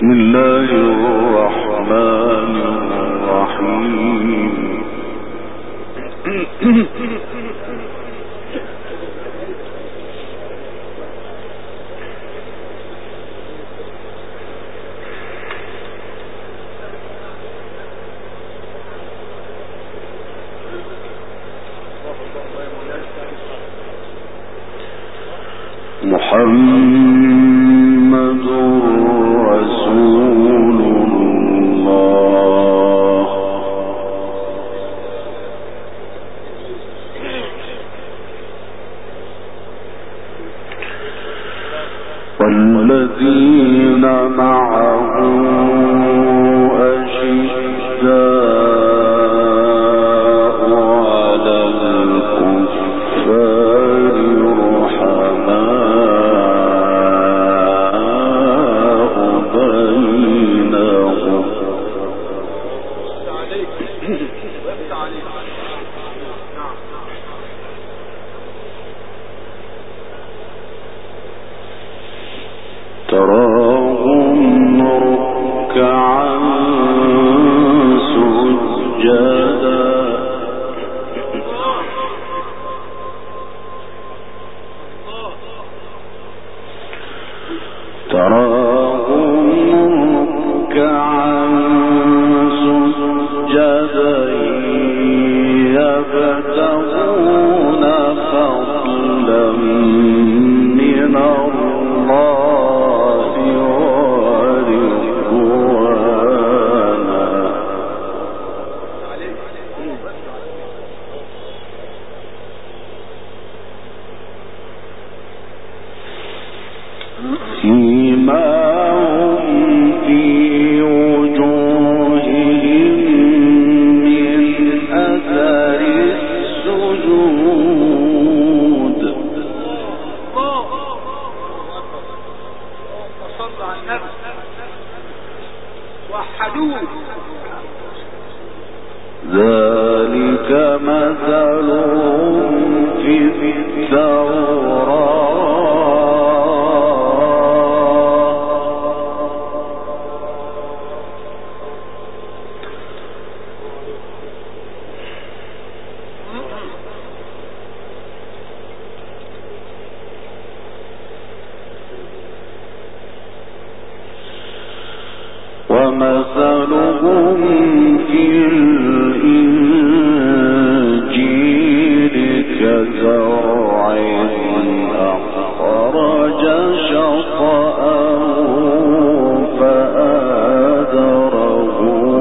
الله الرحمن الرحيم. محمد رسول الله والذين معه أشداء على الكفار رحماء بينهم تراهم ركعا سجدا يبتغون فضلا من الله ورضوانا سيماهم في وجوههم من أثر السجود صلى على النبي وحدوه ذلك مثلهم في التوراة ومثلهم في الإنجيل كزرع أخرج شطأه فآزره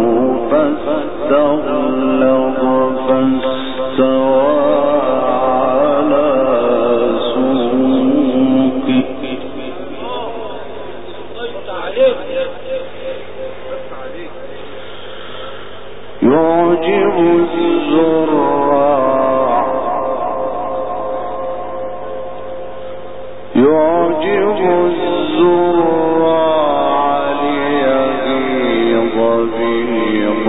فاستغلظ فاستوى على سوقه يعجب الزراع ليغيظ بهم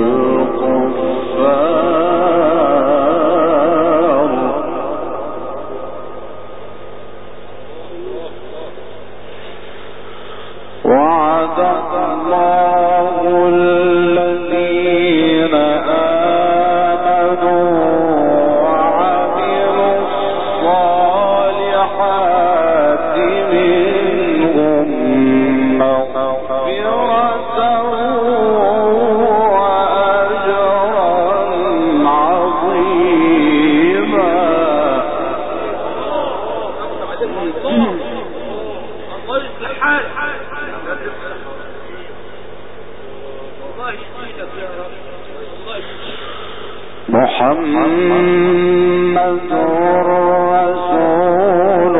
الكفار وعد الله الذين آمنوا وعملوا الصالحات منهم مغفرة وأجرا عظيما. الله يصلحك والله يسعدك يا رب. محمد رسول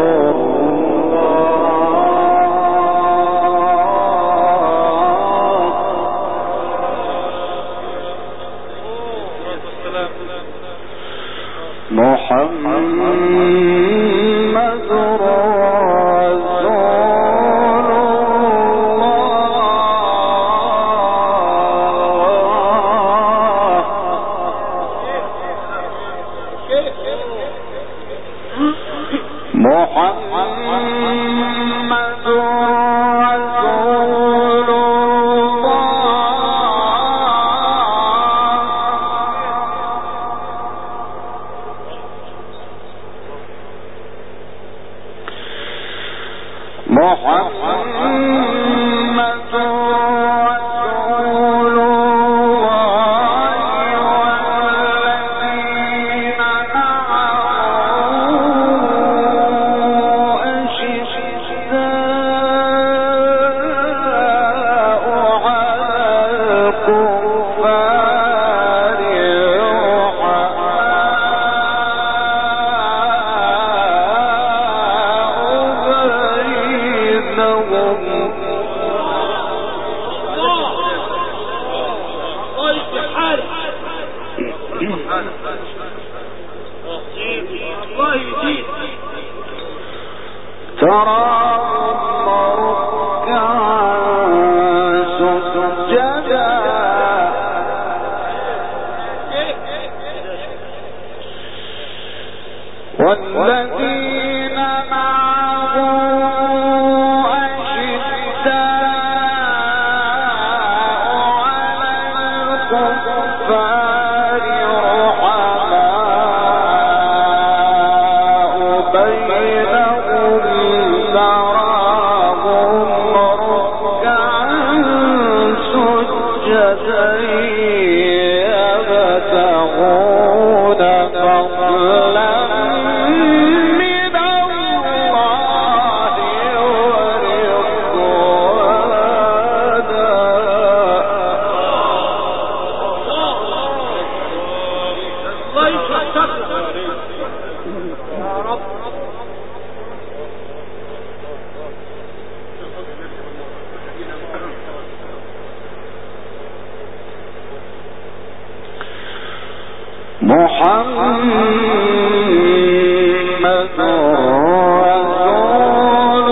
محمد رسول محمد رسول والذين معه أشداء على الكفار رحماء بينهم تراهم ركعا سجدا يبتغون فضلا محمد رسول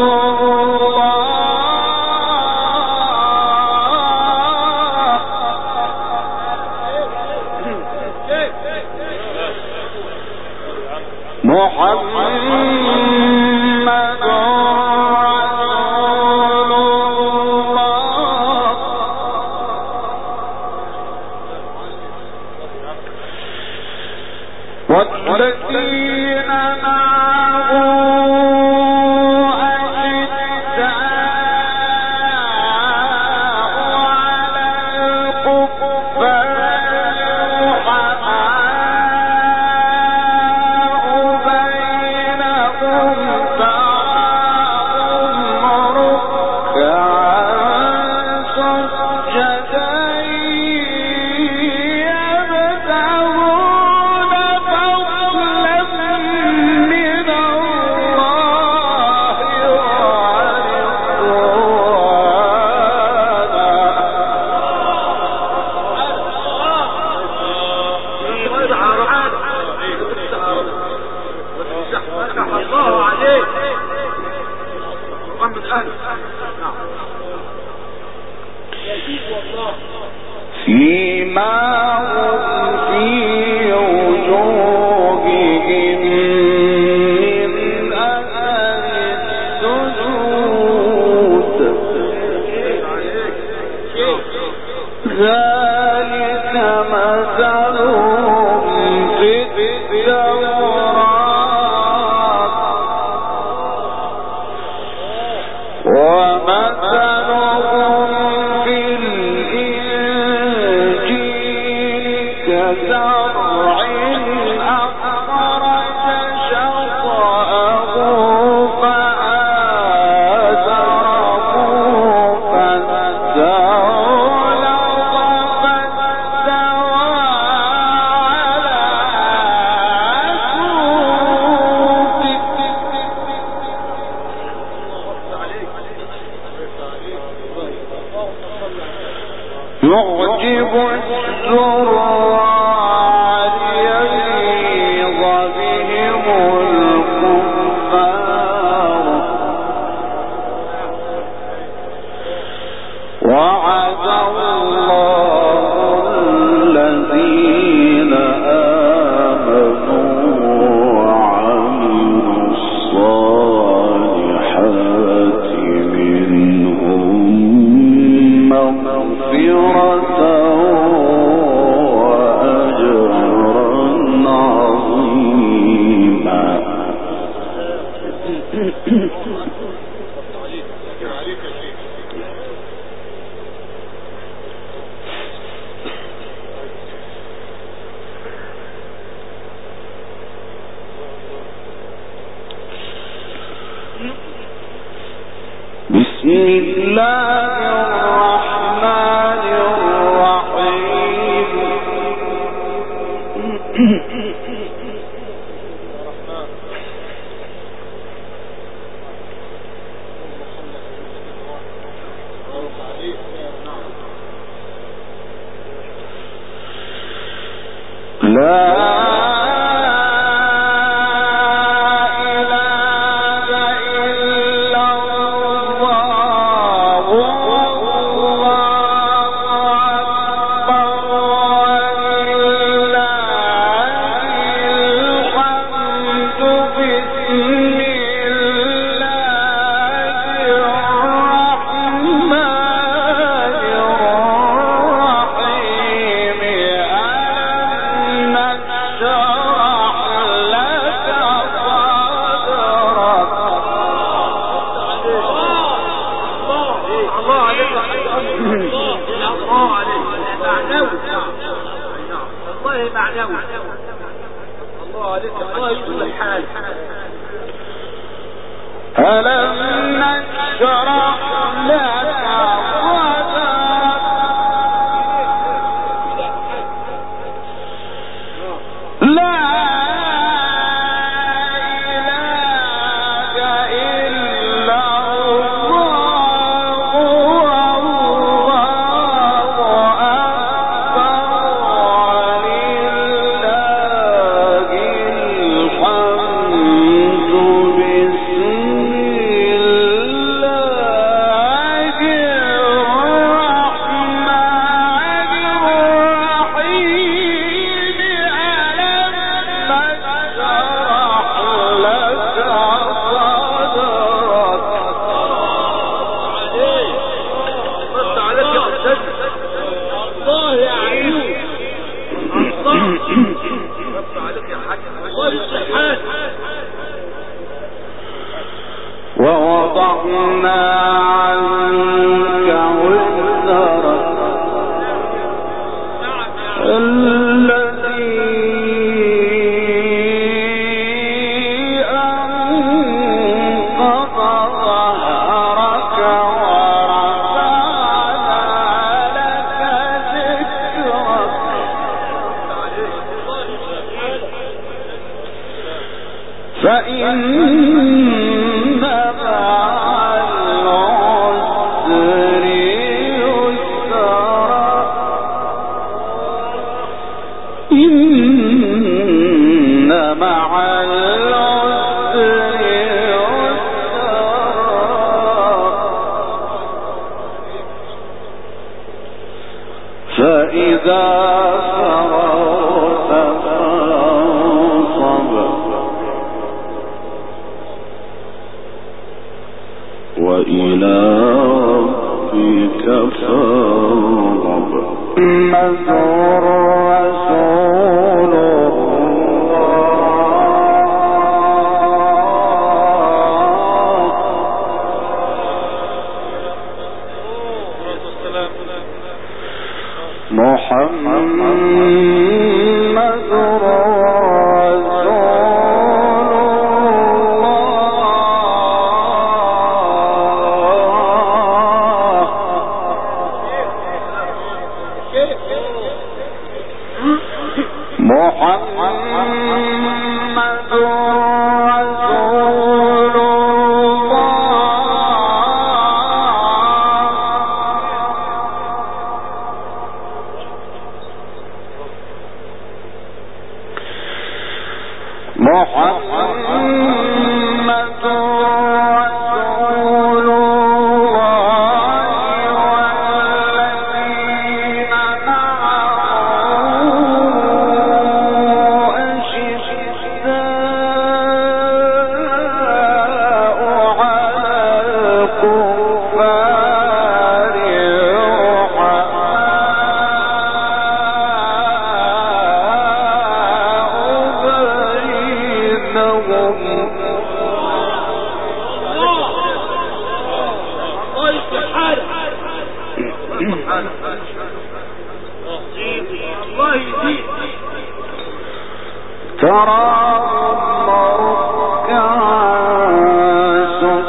الله محمد والذين معه أشداء على الكفار رحماء بينهم تراهم ركعا سجدا فيما هم في وجوههم من أثر السجود ذلك مثلهم في التوراة ومثلهم في الإنجيل كزرع أخرج شطأه فآزره فاستغلظ فاستوى يعجب الزراع ليغيظ بهم الكفار وعد الله الذين آمنوا وعملوا الصالحات منهم مغفرة وأجرا عظيما بسم الله الرحمن الرحيم ألم نشرح لك صدرك لا إله إلا الله والله أكبر ولله الحمد ووضعنا عنك وزرك الذي أنقض ظهرك ورفعنا لك ذكرك فإن فإذا فرغت فانصب وإلى ربك فارغب مذر رسول محمد رسول تراهم ركعا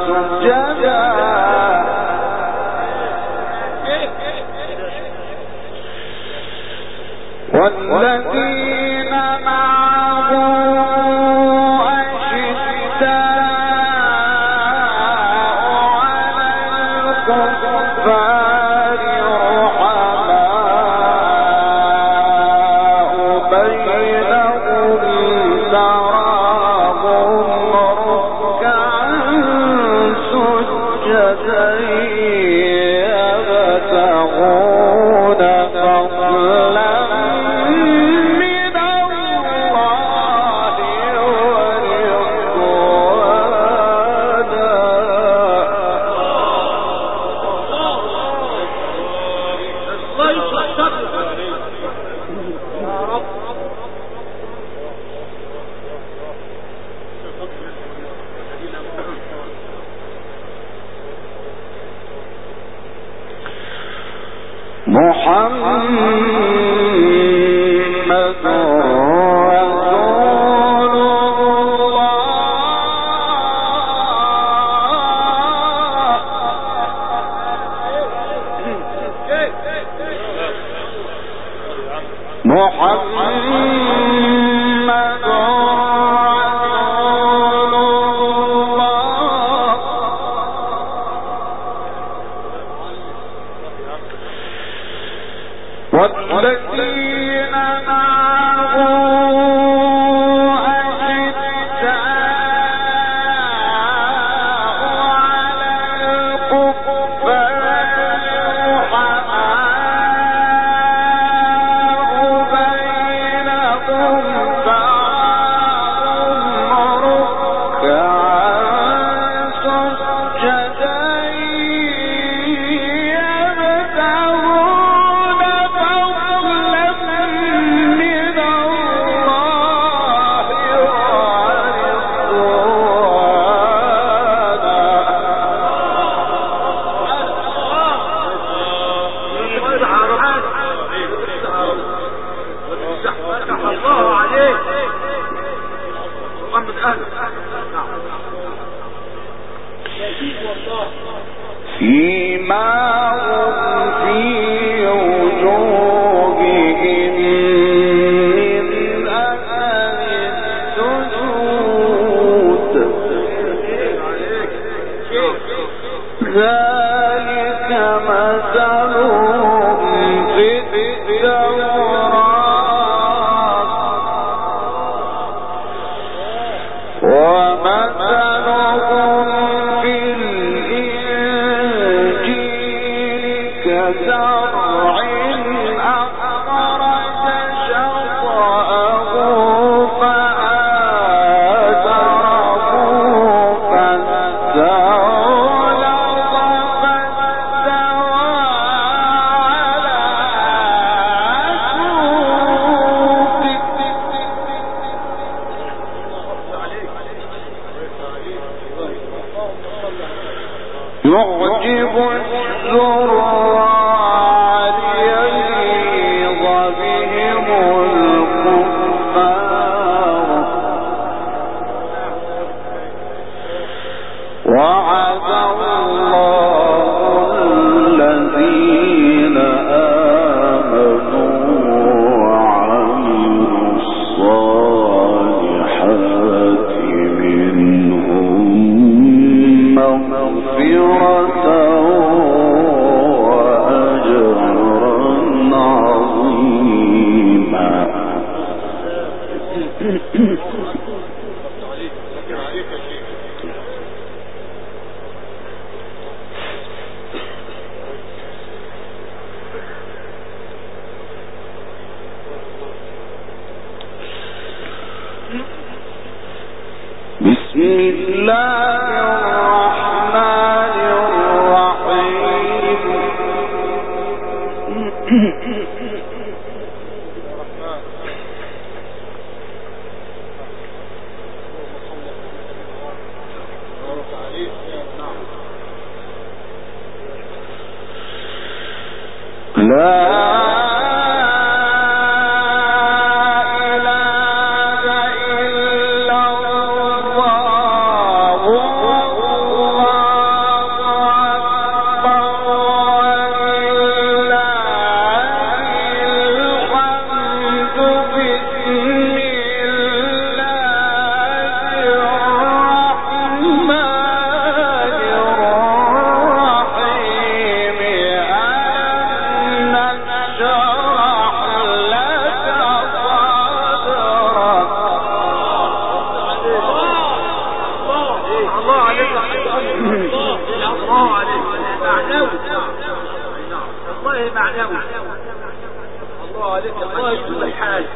الله عليك الله عليك معنوي والله معنوي الله عليك الله يجزيك الحال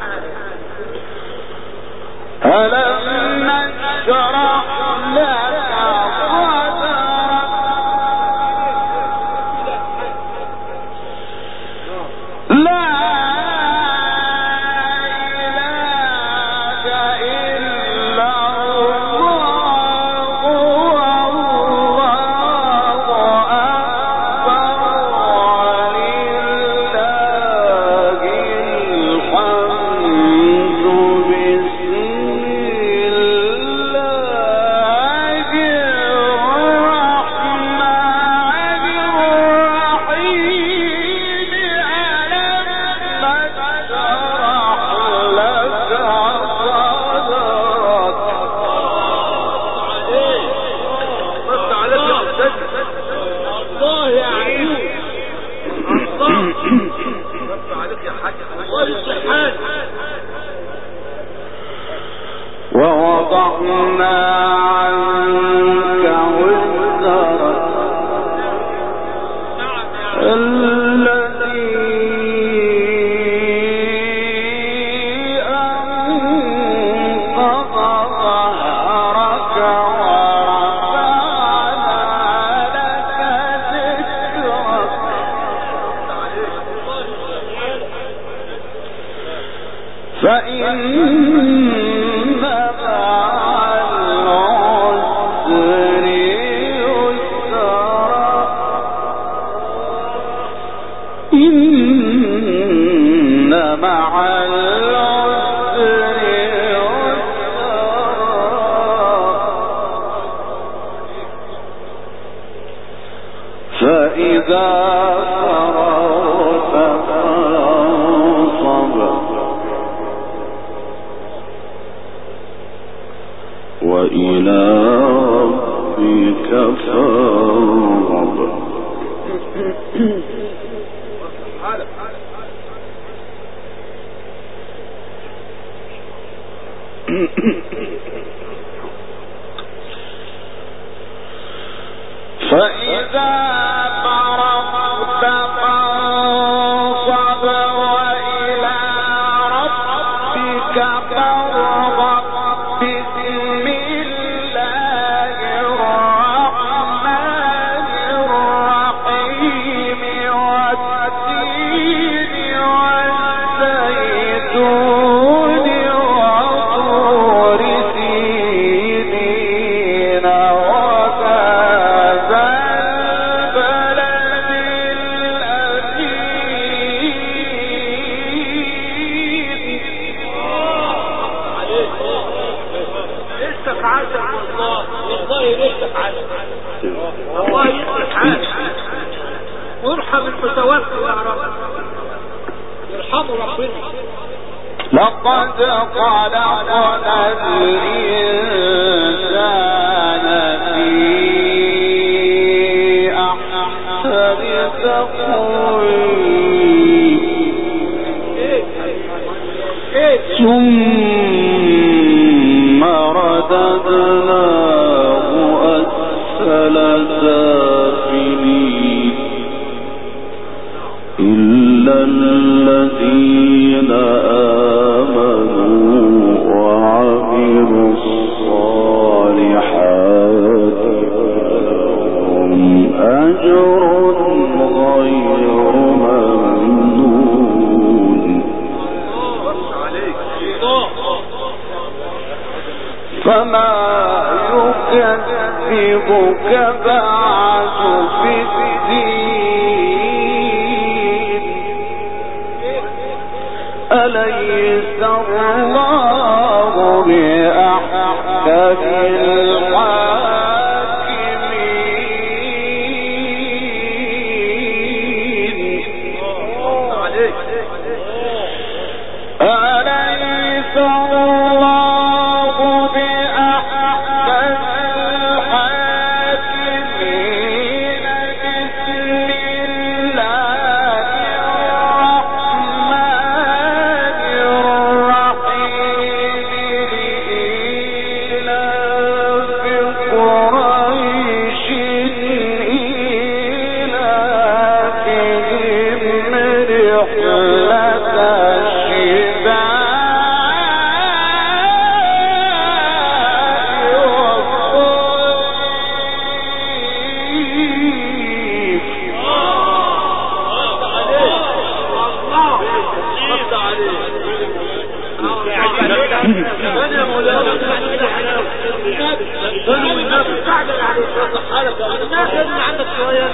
ألم نشرح لك ووضعنا عنك وزرك الذي أنقض ظهرك ورفعنا لك ذكرك فإن فإذا فرغت فانصب وإلى ربك فارغب فإذا فرغت فانصب وإلى ربك فارغب بسم الله الرحمن الرحيم والتين والزيتون وطور سينين الله يصلح حالك وارحم المتوفي يا رب يرحمه ربنا لقد خلقنا الإنسان في أحسن تقويم ثم رددناه أسفل سافلين إلا الذين آمنوا وعملوا الصالحات لهم أجر غير ممنون فما يكذبك بعد في الدين أليس الله بأحكم الحاكمين أليس الله بأحكم الحاكمين بسم الله الرحمن الرحيم قالوا الناس تعجل عليك حالك الناس اللي عندك شويه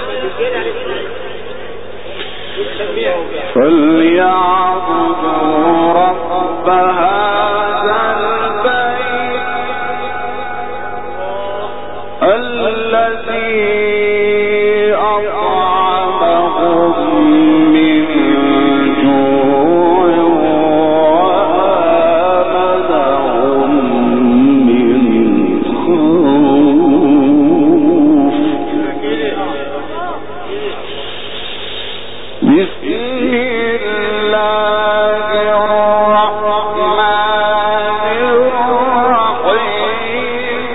فليعبدوا رب هذا البيت الذي أطعمهم من جوع وآمنهم من خوف. بسم الله الرحمن الرحيم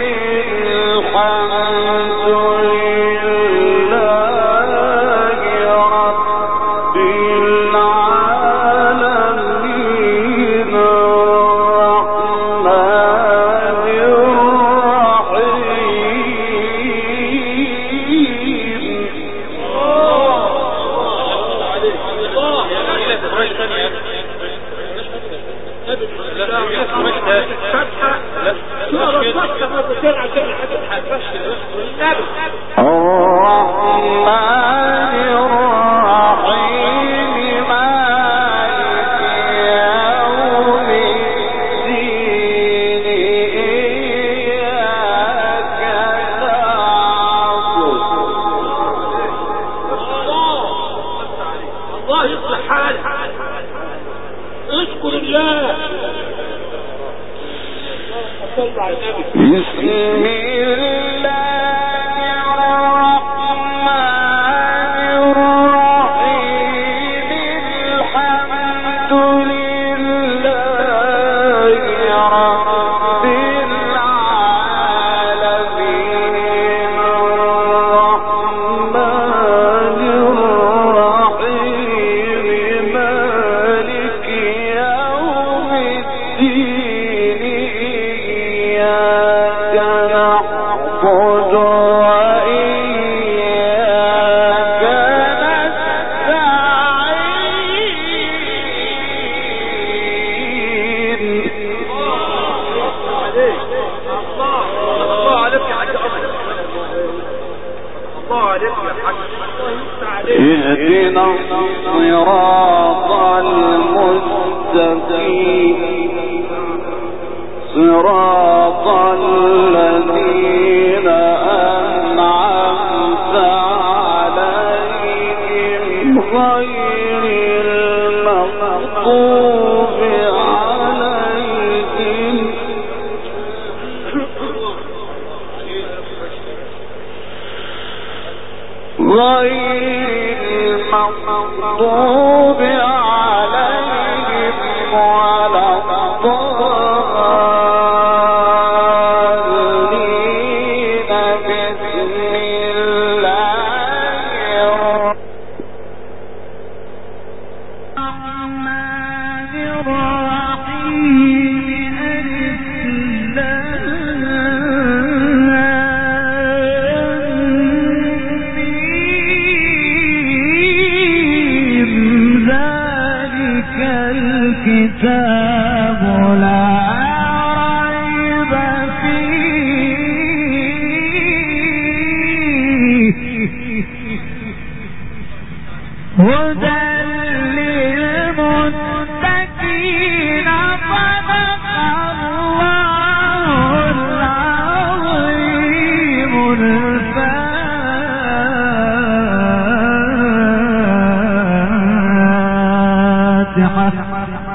الحمد لله رب العالمين الرحمن الرحيم مالك يوم الدين إياك نعبد. الله يصلح حالك اشكر الله. بسم الله الرحمن الرحيم الحمد لله رب العالمين الرحمن الرحيم مالك يوم الدين إياك نعبد وإياك نستعين. الله عليك يا حاج أمل. الله عليك يا حاج. اهدنا الصراط المستقيم صراط الذين أنعمت عليهم غير المغضوب عليهم ولا الضالين. بسم الله الرحمن الرحيم ذلك الكتاب لا ريب فيه هدى للمتقين. صدق الله العظيم الفاتحة.